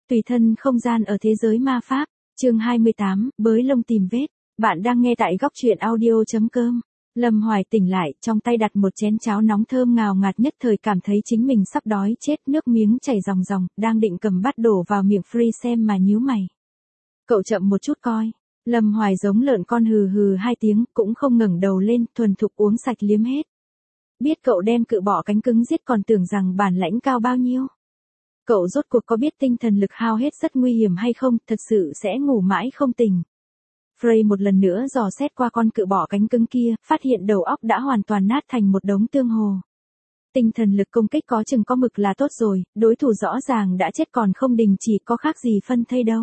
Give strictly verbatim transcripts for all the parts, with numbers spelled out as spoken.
Tùy thân không gian ở thế giới ma pháp, chương hai mươi tám, bới lông tìm vết. Bạn đang nghe tại góc truyện audio.com. Lâm Hoài tỉnh lại, trong tay đặt một chén cháo nóng thơm ngào ngạt, nhất thời cảm thấy chính mình sắp đói chết, nước miếng chảy ròng ròng, đang định cầm bát đổ vào miệng Free xem mà nhíu mày. Cậu chậm một chút coi. Lâm Hoài giống lợn con hừ hừ hai tiếng, cũng không ngẩng đầu lên, thuần thục uống sạch liếm hết. Biết cậu đem cự bọ cánh cứng giết còn tưởng rằng bản lãnh cao bao nhiêu. Cậu rốt cuộc có biết tinh thần lực hao hết rất nguy hiểm hay không, thật sự sẽ ngủ mãi không tỉnh. Frey một lần nữa dò xét qua con cự bọ cánh cứng kia, phát hiện đầu óc đã hoàn toàn nát thành một đống tương hồ. Tinh thần lực công kích có chừng có mực là tốt rồi, đối thủ rõ ràng đã chết còn không đình chỉ, có khác gì phân thây đâu.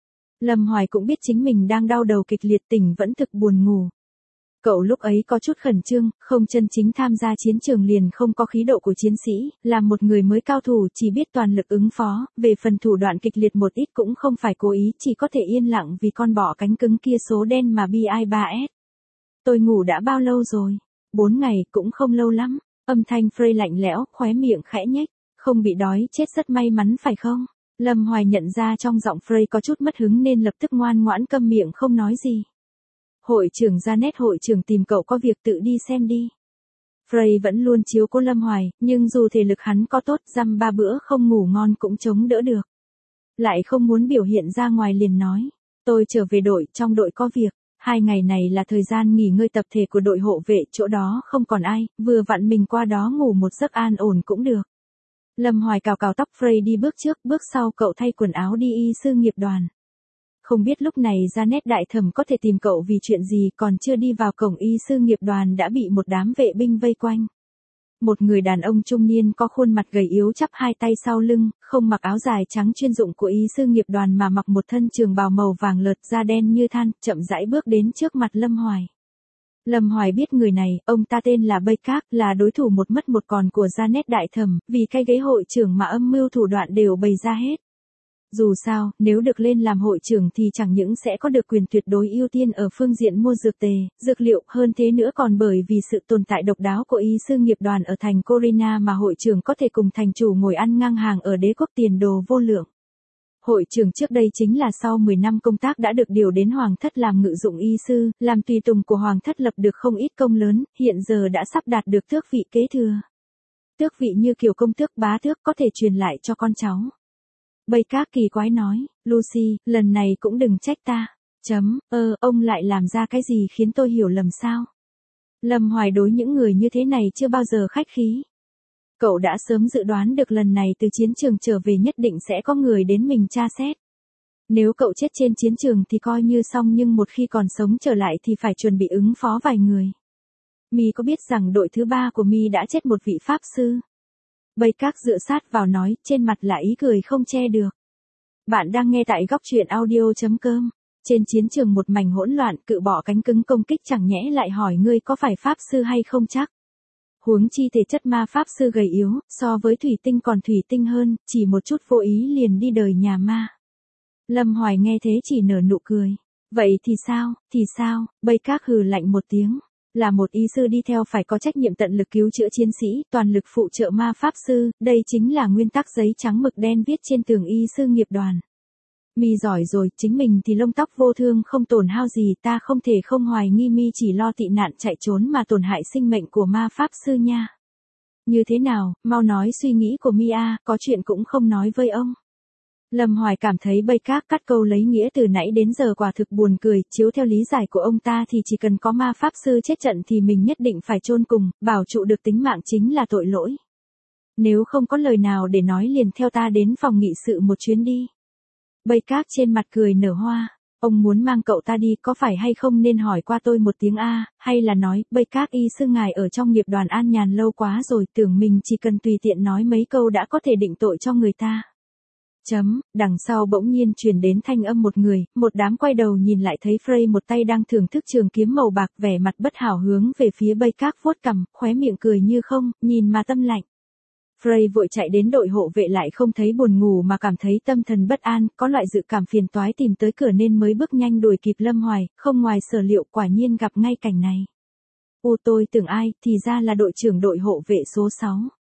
Lâm Hoài cũng biết chính mình đang đau đầu kịch liệt, tỉnh vẫn thực buồn ngủ. Cậu lúc ấy có chút khẩn trương, không chân chính tham gia chiến trường liền không có khí độ của chiến sĩ, là một người mới cao thủ chỉ biết toàn lực ứng phó, về phần thủ đoạn kịch liệt một ít cũng không phải cố ý, chỉ có thể yên lặng vì con bọ cánh cứng kia số đen mà bi ai ba ét. Tôi ngủ đã bao lâu rồi? Bốn ngày, cũng không lâu lắm. Âm thanh Frey lạnh lẽo, khóe miệng khẽ nhếch, không bị đói chết rất may mắn phải không? Lâm Hoài nhận ra trong giọng Frey có chút mất hứng nên lập tức ngoan ngoãn câm miệng không nói gì. Hội trưởng Janet hội trưởng tìm cậu có việc, tự đi xem đi. Frey vẫn luôn chiếu cố Lâm Hoài, nhưng dù thể lực hắn có tốt, dăm ba bữa không ngủ ngon cũng chống đỡ được. Lại không muốn biểu hiện ra ngoài liền nói, tôi trở về đội, trong đội có việc, hai ngày này là thời gian nghỉ ngơi tập thể của đội hộ vệ, chỗ đó không còn ai, vừa vặn mình qua đó ngủ một giấc an ổn cũng được. Lâm Hoài cào cào tóc Frey đi bước trước, bước sau cậu thay quần áo đi y sư nghiệp đoàn. Không biết lúc này Janet đại thẩm có thể tìm cậu vì chuyện gì, còn chưa đi vào cổng y sư nghiệp đoàn đã bị một đám vệ binh vây quanh. Một người đàn ông trung niên có khuôn mặt gầy yếu chắp hai tay sau lưng, không mặc áo dài trắng chuyên dụng của y sư nghiệp đoàn mà mặc một thân trường bào màu vàng lợt, da đen như than, chậm rãi bước đến trước mặt Lâm Hoài. Lâm Hoài biết người này, ông ta tên là Baycak, là đối thủ một mất một còn của Janet đại thẩm, vì cái ghế hội trưởng mà âm mưu thủ đoạn đều bày ra hết. Dù sao, nếu được lên làm hội trưởng thì chẳng những sẽ có được quyền tuyệt đối ưu tiên ở phương diện mua dược tề, dược liệu, hơn thế nữa còn bởi vì sự tồn tại độc đáo của y sư nghiệp đoàn ở thành Corina mà hội trưởng có thể cùng thành chủ ngồi ăn ngang hàng ở đế quốc, tiền đồ vô lượng. Hội trưởng trước đây chính là sau mười năm công tác đã được điều đến Hoàng thất làm ngự dụng y sư, làm tùy tùng của Hoàng thất lập được không ít công lớn, hiện giờ đã sắp đạt được tước vị kế thừa. Tước vị như kiểu công tước bá tước có thể truyền lại cho con cháu. Baycak kỳ quái nói, Lucy, lần này cũng đừng trách ta. Chấm, ơ, ông lại làm ra cái gì khiến tôi hiểu lầm sao? Lâm Hoài đối những người như thế này chưa bao giờ khách khí. Cậu đã sớm dự đoán được lần này từ chiến trường trở về nhất định sẽ có người đến mình tra xét. Nếu cậu chết trên chiến trường thì coi như xong, nhưng một khi còn sống trở lại thì phải chuẩn bị ứng phó vài người. Mi có biết rằng đội thứ ba của Mi đã chết một vị pháp sư? Baycak dựa sát vào nói, trên mặt là ý cười không che được. Bạn đang nghe tại góc truyện audio.com. Trên chiến trường một mảnh hỗn loạn, cự bọ cánh cứng công kích chẳng nhẽ lại hỏi ngươi có phải pháp sư hay không chắc. Huống chi thể chất ma pháp sư gầy yếu, so với thủy tinh còn thủy tinh hơn, chỉ một chút vô ý liền đi đời nhà ma. Lâm Hoài nghe thế chỉ nở nụ cười. Vậy thì sao, thì sao, Baycak hừ lạnh một tiếng. Là một y sư đi theo phải có trách nhiệm tận lực cứu chữa chiến sĩ, toàn lực phụ trợ ma pháp sư, đây chính là nguyên tắc giấy trắng mực đen viết trên tường y sư nghiệp đoàn. Mi giỏi rồi, chính mình thì lông tóc vô thương không tổn hao gì, ta không thể không hoài nghi Mi chỉ lo tị nạn chạy trốn mà tổn hại sinh mệnh của ma pháp sư nha. Như thế nào, mau nói suy nghĩ của Mi a, có chuyện cũng không nói với ông. Lâm Hoài cảm thấy Baycak cắt câu lấy nghĩa từ nãy đến giờ quả thực buồn cười, chiếu theo lý giải của ông ta thì chỉ cần có ma pháp sư chết trận thì mình nhất định phải chôn cùng, bảo trụ được tính mạng chính là tội lỗi. Nếu không có lời nào để nói liền theo ta đến phòng nghị sự một chuyến đi. Baycak trên mặt cười nở hoa, ông muốn mang cậu ta đi có phải hay không nên hỏi qua tôi một tiếng a, hay là nói, Baycak y sư ngài ở trong nghiệp đoàn an nhàn lâu quá rồi, tưởng mình chỉ cần tùy tiện nói mấy câu đã có thể định tội cho người ta. Chấm, đằng sau bỗng nhiên truyền đến thanh âm một người, một đám quay đầu nhìn lại thấy Frey một tay đang thưởng thức trường kiếm màu bạc, vẻ mặt bất hảo hướng về phía Baycak vuốt cằm, khóe miệng cười như không, nhìn mà tâm lạnh. Frey vội chạy đến đội hộ vệ lại không thấy buồn ngủ mà cảm thấy tâm thần bất an, có loại dự cảm phiền toái tìm tới cửa nên mới bước nhanh đuổi kịp Lâm Hoài, không ngoài sở liệu quả nhiên gặp ngay cảnh này. Ô tôi tưởng ai, thì ra là đội trưởng đội hộ vệ số sáu.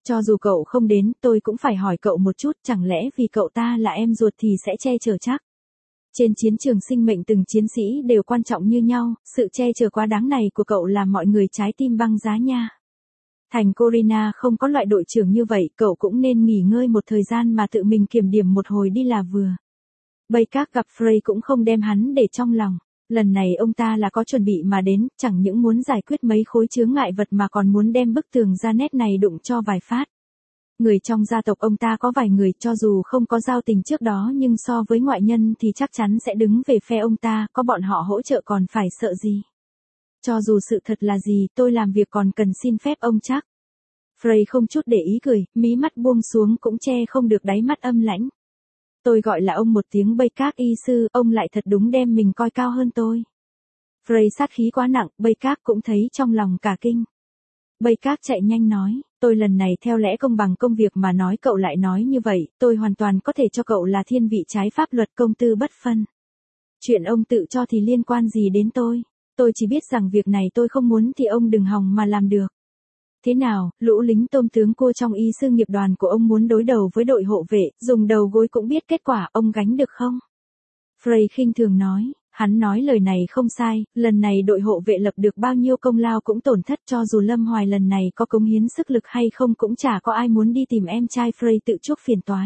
Cho dù cậu không đến, tôi cũng phải hỏi cậu một chút, chẳng lẽ vì cậu ta là em ruột thì sẽ che chở chắc? Trên chiến trường sinh mệnh từng chiến sĩ đều quan trọng như nhau, sự che chở quá đáng này của cậu làm mọi người trái tim băng giá nha. Thành Corina không có loại đội trưởng như vậy, cậu cũng nên nghỉ ngơi một thời gian mà tự mình kiểm điểm một hồi đi là vừa. Baykak gặp Frey cũng không đem hắn để trong lòng. Lần này ông ta là có chuẩn bị mà đến, chẳng những muốn giải quyết mấy khối chướng ngại vật mà còn muốn đem bức tường ra nét này đụng cho vài phát. Người trong gia tộc ông ta có vài người, cho dù không có giao tình trước đó nhưng so với ngoại nhân thì chắc chắn sẽ đứng về phe ông ta, có bọn họ hỗ trợ còn phải sợ gì. Cho dù sự thật là gì, tôi làm việc còn cần xin phép ông chắc. Frey không chút để ý cười, mí mắt buông xuống cũng che không được đáy mắt âm lãnh. Tôi gọi là ông một tiếng Baykak y sư, ông lại thật đúng đem mình coi cao hơn tôi. Frey sát khí quá nặng, Baykak cũng thấy trong lòng cả kinh. Baykak chạy nhanh nói, tôi lần này theo lẽ công bằng công việc mà nói, cậu lại nói như vậy, tôi hoàn toàn có thể cho cậu là thiên vị trái pháp luật, công tư bất phân. Chuyện ông tự cho thì liên quan gì đến tôi? Tôi chỉ biết rằng việc này tôi không muốn thì ông đừng hòng mà làm được. Thế nào, lũ lính tôm tướng cua trong y sư nghiệp đoàn của ông muốn đối đầu với đội hộ vệ, dùng đầu gối cũng biết kết quả, ông gánh được không? Frey khinh thường nói, hắn nói lời này không sai, lần này đội hộ vệ lập được bao nhiêu công lao cũng tổn thất, cho dù Lâm Hoài lần này có cống hiến sức lực hay không cũng chả có ai muốn đi tìm em trai Frey tự chuốc phiền toái.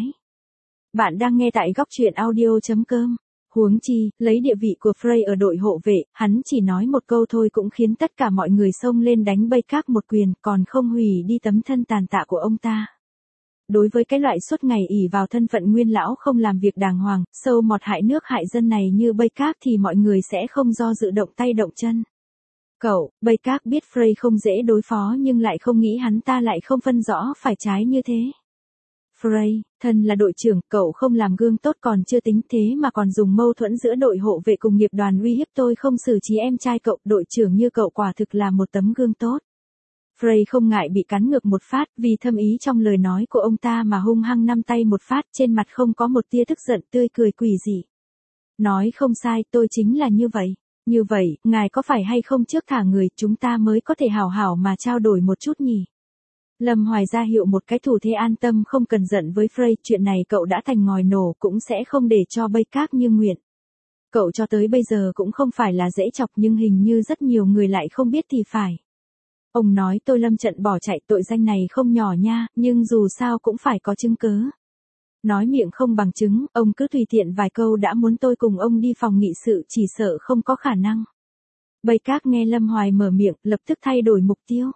Bạn đang nghe tại góc truyện audio chấm com. Huống chi, lấy địa vị của Frey ở đội hộ vệ, hắn chỉ nói một câu thôi cũng khiến tất cả mọi người xông lên đánh Baykak một quyền, còn không hủy đi tấm thân tàn tạ của ông ta. Đối với cái loại suốt ngày ỷ vào thân phận nguyên lão không làm việc đàng hoàng, sâu mọt hại nước hại dân này như Baykak thì mọi người sẽ không do dự động tay động chân. Cậu, Baykak biết Frey không dễ đối phó nhưng lại không nghĩ hắn ta lại không phân rõ phải trái như thế. Frey, thân là đội trưởng, cậu không làm gương tốt còn chưa tính, thế mà còn dùng mâu thuẫn giữa đội hộ vệ cùng nghiệp đoàn uy hiếp tôi không xử trí em trai cậu, đội trưởng như cậu quả thực là một tấm gương tốt. Frey không ngại bị cắn ngược một phát, vì thâm ý trong lời nói của ông ta mà hung hăng nắm tay một phát, trên mặt không có một tia tức giận, tươi cười quỷ dị. Nói không sai, tôi chính là như vậy. Như vậy, ngài có phải hay không trước thả người, chúng ta mới có thể hảo hảo mà trao đổi một chút nhỉ? Lâm Hoài ra hiệu một cái thủ thế an tâm, không cần giận với Frey, chuyện này cậu đã thành ngòi nổ, cũng sẽ không để cho Baykak như nguyện. Cậu cho tới bây giờ cũng không phải là dễ chọc nhưng hình như rất nhiều người lại không biết thì phải. Ông nói tôi lâm trận bỏ chạy, tội danh này không nhỏ nha, nhưng dù sao cũng phải có chứng cớ. Nói miệng không bằng chứng, ông cứ tùy tiện vài câu đã muốn tôi cùng ông đi phòng nghị sự, chỉ sợ không có khả năng. Baykak nghe Lâm Hoài mở miệng, lập tức thay đổi mục tiêu.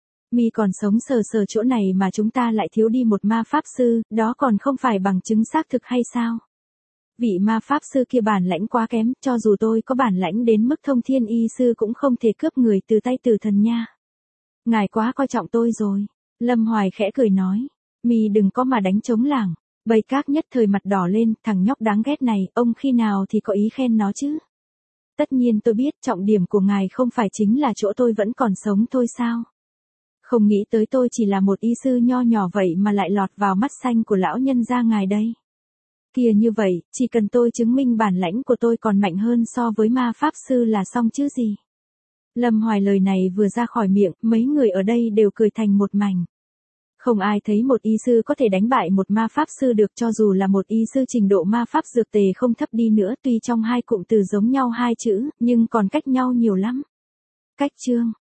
Mi còn sống sờ sờ chỗ này mà chúng ta lại thiếu đi một ma pháp sư, đó còn không phải bằng chứng xác thực hay sao? Vị ma pháp sư kia bản lãnh quá kém, cho dù tôi có bản lãnh đến mức thông thiên y sư cũng không thể cướp người từ tay tử thần nha. Ngài quá coi trọng tôi rồi. Lâm Hoài khẽ cười nói, Mi đừng có mà đánh trống lảng. Baykak nhất thời mặt đỏ lên, thằng nhóc đáng ghét này, ông khi nào thì có ý khen nó chứ? Tất nhiên tôi biết, trọng điểm của ngài không phải chính là chỗ tôi vẫn còn sống thôi sao? Không nghĩ tới tôi chỉ là một y sư nho nhỏ vậy mà lại lọt vào mắt xanh của lão nhân gia ngài đây. Kìa như vậy, chỉ cần tôi chứng minh bản lãnh của tôi còn mạnh hơn so với ma pháp sư là xong chứ gì. Lâm Hoài lời này vừa ra khỏi miệng, mấy người ở đây đều cười thành một mảnh. Không ai thấy một y sư có thể đánh bại một ma pháp sư được, cho dù là một y sư trình độ ma pháp dược tề không thấp đi nữa, tuy trong hai cụm từ giống nhau hai chữ, nhưng còn cách nhau nhiều lắm. Cách chương